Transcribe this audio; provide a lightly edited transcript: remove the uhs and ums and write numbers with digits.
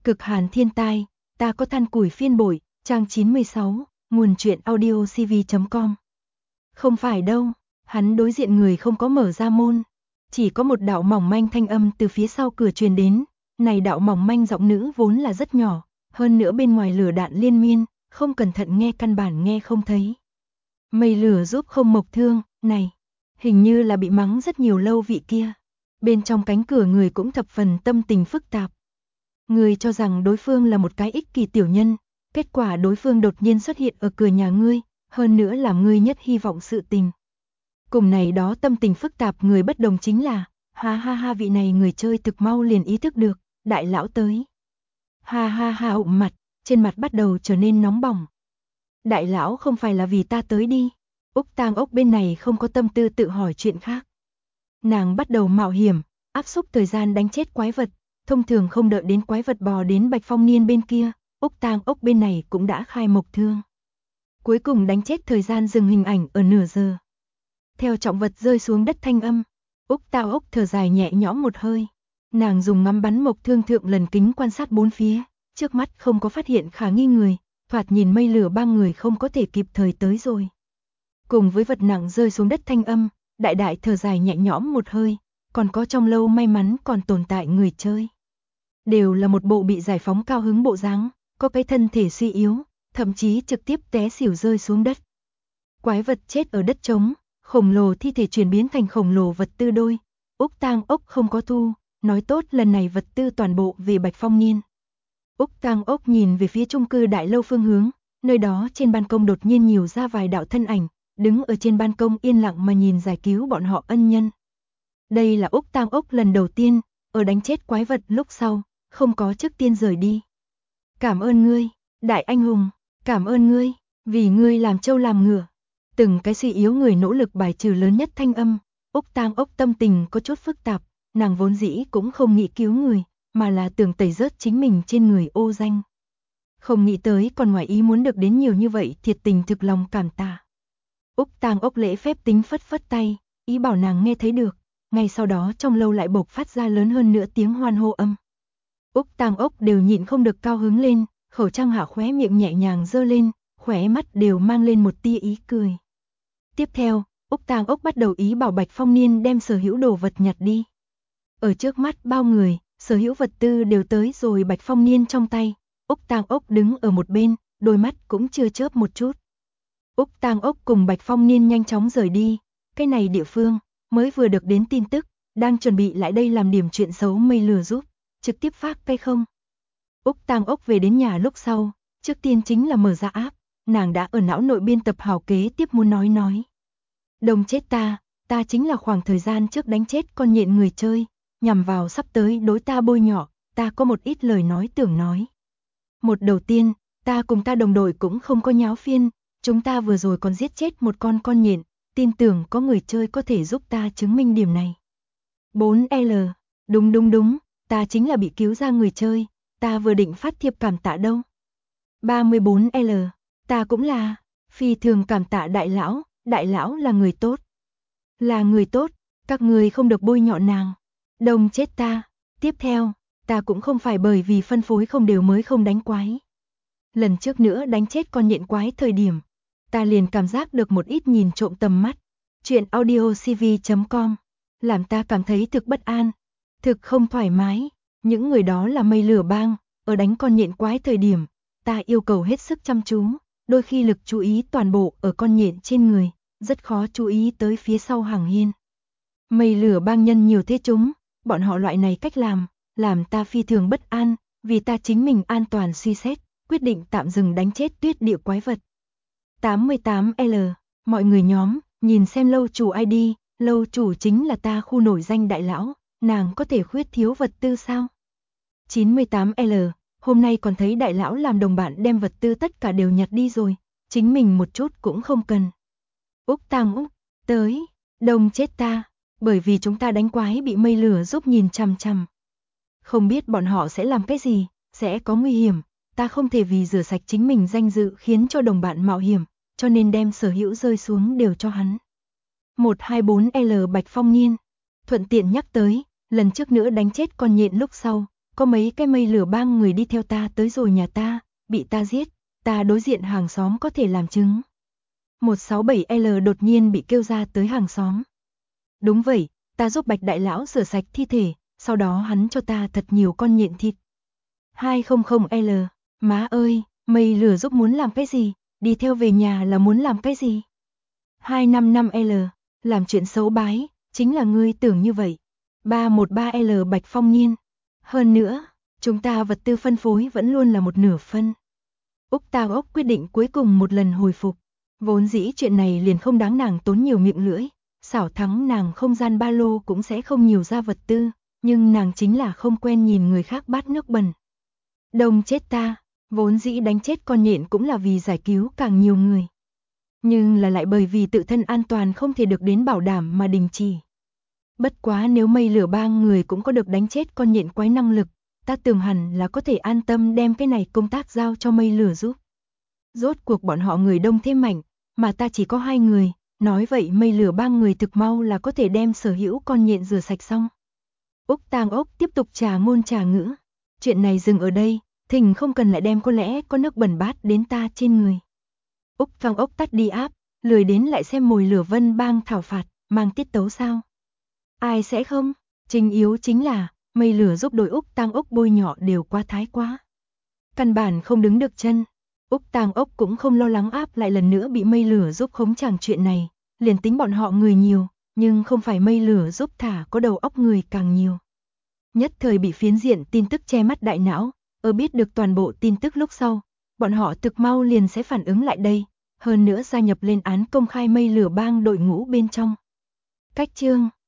Cực hàn thiên tai, ta có than củi phiên bội, trang 96, nguồn truyện audio cv.com. Không phải đâu, hắn đối diện người không có mở ra môn. Chỉ có một đạo mỏng manh thanh âm từ phía sau cửa truyền đến. Này đạo mỏng manh giọng nữ vốn là rất nhỏ, hơn nữa bên ngoài lửa đạn liên miên, không cẩn thận nghe căn bản nghe không thấy. Mây lửa giúp không mộc thương, này, hình như là bị mắng rất nhiều lâu vị kia. Bên trong cánh cửa người cũng thập phần tâm tình phức tạp. Người cho rằng đối phương là một cái ích kỷ tiểu nhân, kết quả đối phương đột nhiên xuất hiện ở cửa nhà ngươi, hơn nữa làm ngươi nhất hy vọng sự tình. Cùng này đó tâm tình phức tạp người bất đồng chính là, ha ha ha vị này người chơi thực mau liền ý thức được, đại lão tới. Ha ha ha ụm mặt, trên mặt bắt đầu trở nên nóng bỏng. Đại lão không phải là vì ta tới đi. Úc Tang Ốc bên này không có tâm tư tự hỏi chuyện khác. Nàng bắt đầu mạo hiểm, áp xúc thời gian đánh chết quái vật, thông thường không đợi đến quái vật bò đến Bạch Phong Niên bên kia, Úc Tang Ốc bên này cũng đã khai mộc thương. Cuối cùng đánh chết thời gian dừng hình ảnh ở nửa giờ. Theo trọng vật rơi xuống đất thanh âm, Úc Tang Ốc thở dài nhẹ nhõm một hơi. Nàng dùng ngắm bắn mộc thương thượng lần kính quan sát bốn phía, trước mắt không có phát hiện khả nghi người, thoạt nhìn mây lửa ba người không có thể kịp thời tới rồi. Cùng với vật nặng rơi xuống đất thanh âm, đại đại thở dài nhẹ nhõm một hơi, còn có trong lâu may mắn còn tồn tại người chơi. Đều là một bộ bị giải phóng cao hứng bộ dáng, có cái thân thể suy yếu, thậm chí trực tiếp té xỉu rơi xuống đất. Quái vật chết ở đất trống, khổng lồ thi thể chuyển biến thành khổng lồ vật tư đôi. Úc Tang Ốc không có thu, nói tốt lần này vật tư toàn bộ về Bạch Phong Niên. Úc Tang Ốc nhìn về phía chung cư đại lâu phương hướng, nơi đó trên ban công đột nhiên nhiều ra vài đạo thân ảnh, đứng ở trên ban công yên lặng mà nhìn giải cứu bọn họ ân nhân. Đây là Úc Tang Ốc lần đầu tiên, ở đánh chết quái vật lúc sau, không có trước tiên rời đi. Cảm ơn ngươi, đại anh hùng, cảm ơn ngươi, vì ngươi làm trâu làm ngựa. Từng cái suy yếu người nỗ lực bài trừ lớn nhất thanh âm, Úc Tang Ốc tâm tình có chút phức tạp, nàng vốn dĩ cũng không nghĩ cứu người, mà là tưởng tẩy rớt chính mình trên người ô danh. Không nghĩ tới còn ngoài ý muốn được đến nhiều như vậy, thiệt tình thực lòng cảm tạ. Úc Tang Ốc lễ phép tính phất phất tay, ý bảo nàng nghe thấy được, ngay sau đó trong lâu lại bộc phát ra lớn hơn nữa tiếng hoan hô âm. Úc Tang Ốc đều nhịn không được cao hứng lên, khẩu trang hạ khóe miệng nhẹ nhàng giơ lên, khóe mắt đều mang lên một tia ý cười. Tiếp theo, Úc Tang Ốc bắt đầu ý bảo Bạch Phong Niên đem sở hữu đồ vật nhặt đi. Ở trước mắt bao người, sở hữu vật tư đều tới rồi Bạch Phong Niên trong tay, Úc Tang Ốc đứng ở một bên, đôi mắt cũng chưa chớp một chút. Úc Tang Ốc cùng Bạch Phong Niên nhanh chóng rời đi, cái này địa phương, mới vừa được đến tin tức, đang chuẩn bị lại đây làm điểm chuyện xấu mây lừa giúp, trực tiếp phát cái không. Úc Tang Ốc về đến nhà lúc sau, trước tiên chính là mở ra app, nàng đã ở não nội biên tập hảo kế tiếp muốn nói. Đồng chết ta chính là khoảng thời gian trước đánh chết con nhện người chơi, nhằm vào sắp tới đối ta bôi nhọ, ta có một ít lời nói tưởng nói. Một đầu tiên, ta cùng ta đồng đội cũng không có nháo phiên, chúng ta vừa rồi còn giết chết một con nhện, tin tưởng có người chơi có thể giúp ta chứng minh điểm này. 4L, đúng, ta chính là bị cứu ra người chơi, ta vừa định phát thiệp cảm tạ đâu. 34L, ta cũng là, phi thường cảm tạ đại lão là người tốt. Là người tốt, các người không được bôi nhọ nàng. Đồng chết ta, tiếp theo, ta cũng không phải bởi vì phân phối không đều mới không đánh quái. Lần trước nữa đánh chết con nhện quái thời điểm, ta liền cảm giác được một ít nhìn trộm tầm mắt. Chuyện audio cv.com, làm ta cảm thấy thực bất an, thực không thoải mái. Những người đó là mây lửa bang, ở đánh con nhện quái thời điểm, ta yêu cầu hết sức chăm chú, đôi khi lực chú ý toàn bộ ở con nhện trên người, rất khó chú ý tới phía sau hàng hiên. Mây lửa bang nhân nhiều thế chúng, bọn họ loại này cách làm ta phi thường bất an, vì ta chính mình an toàn suy xét, quyết định tạm dừng đánh chết tuyết địa quái vật. 88L, mọi người nhóm, nhìn xem lâu chủ ID, lâu chủ chính là ta khu nổi danh đại lão, nàng có thể khuyết thiếu vật tư sao? 98L, hôm nay còn thấy đại lão làm đồng bạn đem vật tư tất cả đều nhặt đi rồi, chính mình một chút cũng không cần. Úc Tang Ốc, tới, đồng chết ta, bởi vì chúng ta đánh quái bị mây lửa giúp nhìn chằm chằm. Không biết bọn họ sẽ làm cái gì, sẽ có nguy hiểm, ta không thể vì rửa sạch chính mình danh dự khiến cho đồng bạn mạo hiểm, cho nên đem sở hữu rơi xuống đều cho hắn. 124L Bạch Phong Niên, thuận tiện nhắc tới, lần trước nữa đánh chết con nhện lúc sau, có mấy cái mây lửa bang người đi theo ta tới rồi nhà ta, bị ta giết, ta đối diện hàng xóm có thể làm chứng. 167L đột nhiên bị kêu ra tới hàng xóm. Đúng vậy, ta giúp Bạch đại lão rửa sạch thi thể, sau đó hắn cho ta thật nhiều con nhện thịt. 200L, má ơi, mây lửa giúp muốn làm cái gì, đi theo về nhà là muốn làm cái gì? 255L, làm chuyện xấu bái, chính là ngươi tưởng như vậy. 313L Bạch Phong Nhiên. Hơn nữa, chúng ta vật tư phân phối vẫn luôn là một nửa phân. Úc Tao Ốc quyết định cuối cùng một lần hồi phục. Vốn dĩ chuyện này liền không đáng nàng tốn nhiều miệng lưỡi, xảo thắng nàng không gian ba lô cũng sẽ không nhiều ra vật tư, nhưng nàng chính là không quen nhìn người khác bát nước bẩn. Đông chết ta, vốn dĩ đánh chết con nhện cũng là vì giải cứu càng nhiều người. Nhưng là lại bởi vì tự thân an toàn không thể được đến bảo đảm mà đình chỉ. Bất quá nếu mây lửa bang người cũng có được đánh chết con nhện quái năng lực, ta tưởng hẳn là có thể an tâm đem cái này công tác giao cho mây lửa giúp. Rốt cuộc bọn họ người đông thế mạnh, mà ta chỉ có 2 người, nói vậy mây lửa bang người thực mau là có thể đem sở hữu con nhện rửa sạch xong. Úc Tang Ốc tiếp tục trà ngôn trà ngữ. Chuyện này dừng ở đây, thỉnh không cần lại đem có lẽ có nước bẩn bát đến ta trên người. Úc Tang Ốc tắt đi áp, lười đến lại xem mồi lửa vân bang thảo phạt, mang tiết tấu sao. Ai sẽ không? Chính yếu chính là, mây lửa giúp đội Úc Tang Ốc bôi nhọ đều quá thái quá. Căn bản không đứng được chân. Úc Tang Ốc cũng không lo lắng áp lại lần nữa bị mây lửa giúp khống chẳng chuyện này, liền tính bọn họ người nhiều, nhưng không phải mây lửa giúp thả có đầu óc người càng nhiều. Nhất thời bị phiến diện tin tức che mắt đại não, ở biết được toàn bộ tin tức lúc sau, bọn họ thực mau liền sẽ phản ứng lại đây, hơn nữa gia nhập lên án công khai mây lửa bang đội ngũ bên trong. Cách chương